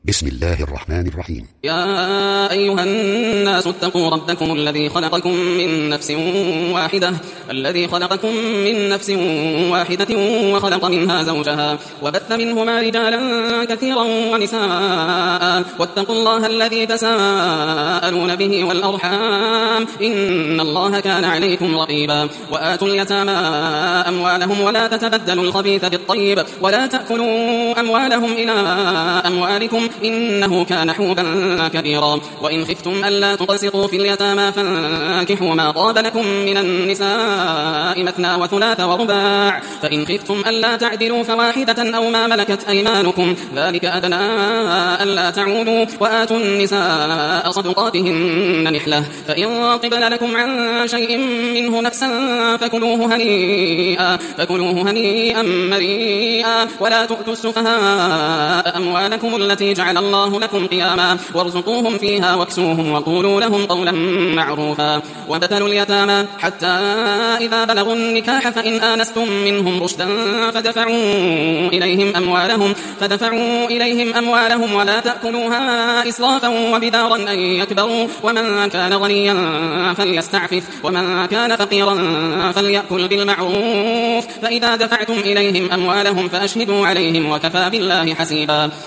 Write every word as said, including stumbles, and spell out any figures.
بسم الله الرحمن الرحيم. يا أيها الناس اتقوا ربكم الذي خلقكم من نفس واحدة الذي خلقكم من نفس واحدة وخلق منها زوجها وبث منهما رجالا كثيرا ونساء واتقوا الله الذي تساءلون به والأرحام إن الله كان عليكم رقيبا. وآتوا اليتامى أموالهم ولا تتبدلوا الخبيث بالطيب ولا تأكلوا أموالهم إلى أموالكم إنه كان حوبا كبيرا. وإن خفتم ألا تقسطوا في اليتامى فانكحوا ما طاب لكم من النساء مثنى وثلاث ورباع فإن خفتم ألا تعدلوا فواحدة أو ما ملكت أيمانكم ذلك أدنى ألا تعودوا. وآتوا النساء صدقاتهن نحلة فإن طبن لكم عن شيء منه نفسا فكلوه هنيئا فكلوه هنيئا مريئا. ولا تؤتوا السفهاء أموالكم التي جعل الله لكم قياما وارزقوهم فيها واكسوهم وقولوا لهم قولا معروفا. وابتلوا اليتامى حتى إذا بلغوا النكاح فإن آنستم منهم رشدا فدفعوا إليهم أموالهم فدفعوا إليهم أموالهم ولا تأكلوها إسرافا وبدارا أن يكبروا. ومن كان غنيا فليستعفف ومن كان فقيرا فليأكل بالمعروف. فإذا دفعتم إليهم أموالهم فأشهدوا عليهم وكفى بالله حسيبا.